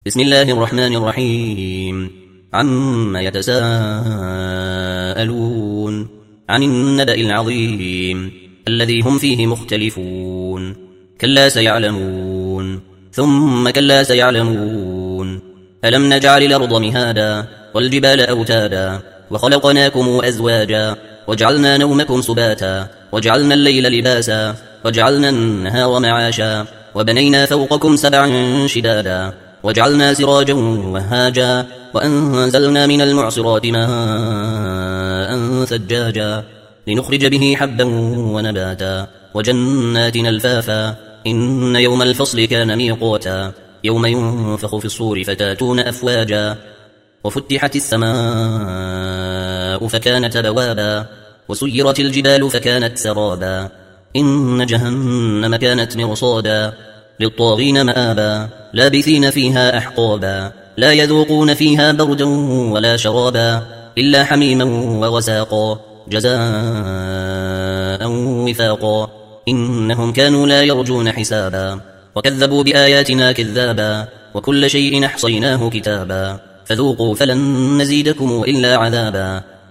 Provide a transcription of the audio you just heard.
بسم الله الرحمن الرحيم. عما يتساءلون عن النبأ العظيم الذي هم فيه مختلفون. كلا سيعلمون ثم كلا سيعلمون. ألم نجعل الأرض مهادا والجبال أوتادا وخلقناكم أزواجا وجعلنا نومكم سباتا وجعلنا الليل لباسا وجعلنا النهار معاشا وبنينا فوقكم سبعا شدادا وجعلنا سراجا وهاجا وأنزلنا من المعصرات ماء ثجاجا لنخرج به حبا ونباتا وجنات ألفافا. إن يوم الفصل كان ميقاتا يوم ينفخ في الصور فتاتون أفواجا وفتحت السماء فكانت أبوابا وسيرت الجبال فكانت سرابا. إن جهنم كانت مرصادا للطاغين مآبا لابثين فيها أحقابا لا يذوقون فيها بردا ولا شرابا إلا حميما وغساقا جزاء وفاقا. إنهم كانوا لا يرجون حسابا وكذبوا بآياتنا كذابا وكل شيء أحصيناه كتابا فذوقوا فلن نزيدكم إلا عذابا.